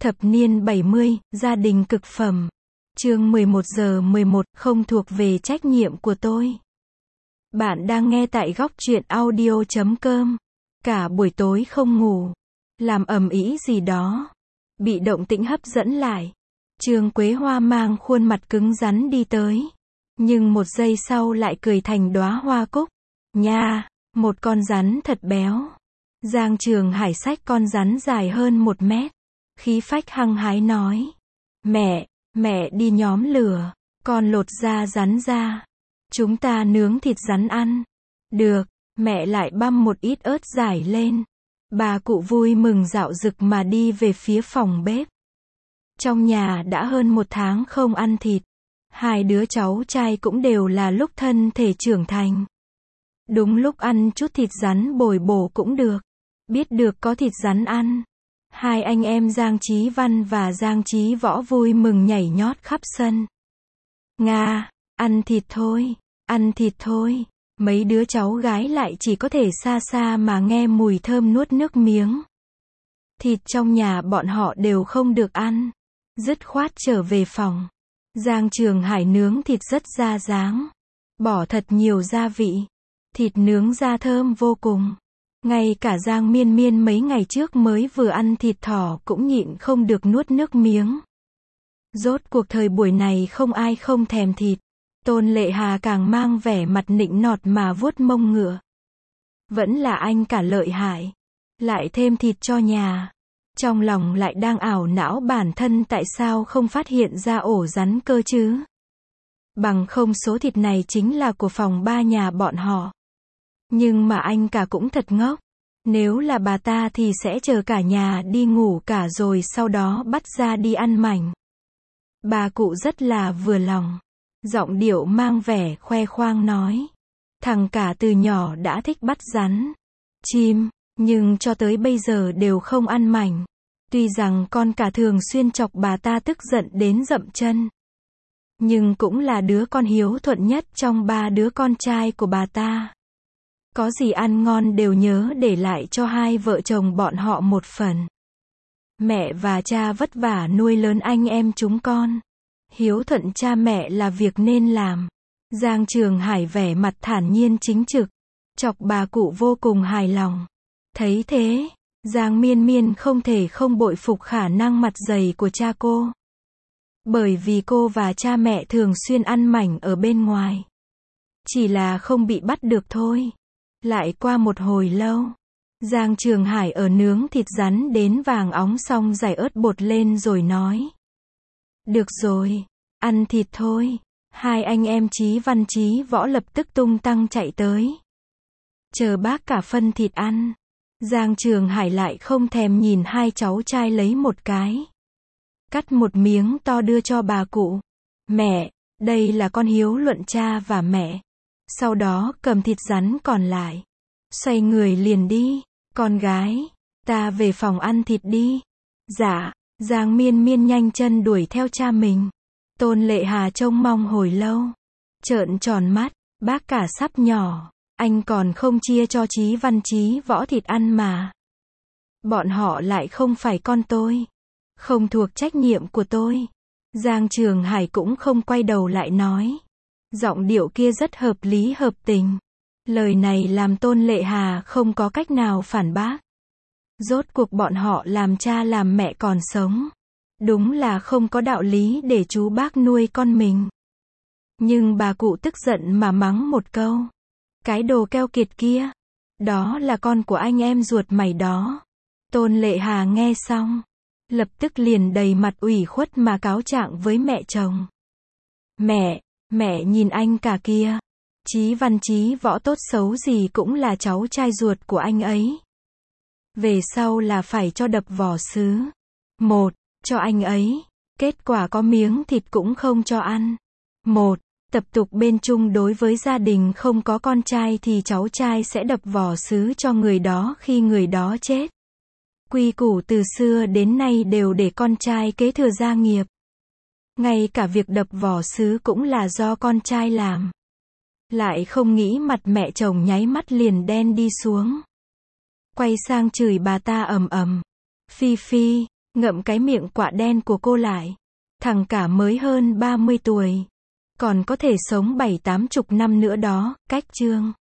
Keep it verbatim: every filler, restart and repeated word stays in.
Thập niên bảy mươi, gia đình cực phẩm. Chương mười một giờ mười một, không thuộc về trách nhiệm của tôi. Bạn đang nghe tại góc truyện audio chấm com. Cả buổi tối không ngủ. Làm ầm ĩ gì đó. Bị động tĩnh hấp dẫn lại. Trương Quế Hoa mang khuôn mặt cứng rắn đi tới. Nhưng một giây sau lại cười thành đóa hoa cúc. Nha, một con rắn thật béo. Giang Trường Hải xách con rắn dài hơn một mét. Khí phách hăng hái nói. Mẹ, mẹ đi nhóm lửa. Con lột da rắn ra. Chúng ta nướng thịt rắn ăn. Được, mẹ lại băm một ít ớt dải lên. Bà cụ vui mừng dạo dực mà đi về phía phòng bếp. Trong nhà đã hơn một tháng không ăn thịt. Hai đứa cháu trai cũng đều là lúc thân thể trưởng thành. Đúng lúc ăn chút thịt rắn bồi bổ cũng được. Biết được có thịt rắn ăn. Hai anh em Giang Chí Văn và Giang Chí Võ vui mừng nhảy nhót khắp sân. Nga, ăn thịt thôi, ăn thịt thôi. Mấy đứa cháu gái lại chỉ có thể xa xa mà nghe mùi thơm nuốt nước miếng. Thịt trong nhà bọn họ đều không được ăn. Dứt khoát trở về phòng. Giang Trường Hải nướng thịt rất ra dáng. Bỏ thật nhiều gia vị. Thịt nướng ra thơm vô cùng. Ngay cả Giang Miên Miên mấy ngày trước mới vừa ăn thịt thỏ cũng nhịn không được nuốt nước miếng. Rốt cuộc thời buổi này không ai không thèm thịt. Tôn Lệ Hà càng mang vẻ mặt nịnh nọt mà vuốt mông ngựa. Vẫn là anh cả lợi hại. Lại thêm thịt cho nhà. Trong lòng lại đang ảo não bản thân tại sao không phát hiện ra ổ rắn cơ chứ. Bằng không số thịt này chính là của phòng ba nhà bọn họ. Nhưng mà anh cả cũng thật ngốc. Nếu là bà ta thì sẽ chờ cả nhà đi ngủ cả rồi sau đó bắt ra đi ăn mảnh. Bà cụ rất là vừa lòng. Giọng điệu mang vẻ khoe khoang nói. Thằng cả từ nhỏ đã thích bắt rắn, chim, nhưng cho tới bây giờ đều không ăn mảnh. Tuy rằng con cả thường xuyên chọc bà ta tức giận đến dậm chân. Nhưng cũng là đứa con hiếu thuận nhất trong ba đứa con trai của bà ta. Có gì ăn ngon đều nhớ để lại cho hai vợ chồng bọn họ một phần. Mẹ và cha vất vả nuôi lớn anh em chúng con. Hiếu thuận cha mẹ là việc nên làm. Giang Trường Hải vẻ mặt thản nhiên chính trực. Chọc bà cụ vô cùng hài lòng. Thấy thế, Giang Miên Miên không thể không bội phục khả năng mặt dày của cha cô. Bởi vì cô và cha mẹ thường xuyên ăn mảnh ở bên ngoài. Chỉ là không bị bắt được thôi. Lại qua một hồi lâu, Giang Trường Hải ở nướng thịt rắn đến vàng óng xong rải ớt bột lên rồi nói. Được rồi, ăn thịt thôi. Hai anh em Chí Văn Chí Võ lập tức tung tăng chạy tới. Chờ bác cả phân thịt ăn. Giang Trường Hải lại không thèm nhìn hai cháu trai lấy một cái. Cắt một miếng to đưa cho bà cụ. Mẹ, đây là con hiếu luận cha và mẹ. Sau đó cầm thịt rắn còn lại. Xoay người liền đi. Con gái, ta về phòng ăn thịt đi. Dạ, Giang Miên Miên nhanh chân đuổi theo cha mình. Tôn Lệ Hà trông mong hồi lâu. Trợn tròn mắt, bác cả sắp nhỏ. Anh còn không chia cho Chí Văn Chí Võ thịt ăn mà. Bọn họ lại không phải con tôi. Không thuộc trách nhiệm của tôi. Giang Trường Hải cũng không quay đầu lại nói. Giọng điệu kia rất hợp lý hợp tình. Lời này làm Tôn Lệ Hà không có cách nào phản bác. Rốt cuộc bọn họ làm cha làm mẹ còn sống. Đúng là không có đạo lý để chú bác nuôi con mình. Nhưng bà cụ tức giận mà mắng một câu. Cái đồ keo kiệt kia. Đó là con của anh em ruột mày đó. Tôn Lệ Hà nghe xong. Lập tức liền đầy mặt ủy khuất mà cáo trạng với mẹ chồng. Mẹ, mẹ nhìn anh cả kia. Chí Văn Chí Võ tốt xấu gì cũng là cháu trai ruột của anh ấy. Về sau là phải cho đập vỏ sứ. Một, cho anh ấy. Kết quả có miếng thịt cũng không cho ăn. Một, tập tục bên chung đối với gia đình không có con trai thì cháu trai sẽ đập vỏ sứ cho người đó khi người đó chết. Quy củ từ xưa đến nay đều để con trai kế thừa gia nghiệp. Ngay cả việc đập vỏ sứ cũng là do con trai làm. Lại không nghĩ mặt mẹ chồng nháy mắt liền đen đi xuống. Quay sang chửi bà ta ầm ầm. Phi Phi, Ngậm cái miệng quạ đen của cô lại. Thằng cả mới hơn ba mươi tuổi. Còn có thể sống bảy tám chục năm nữa đó, cách chương.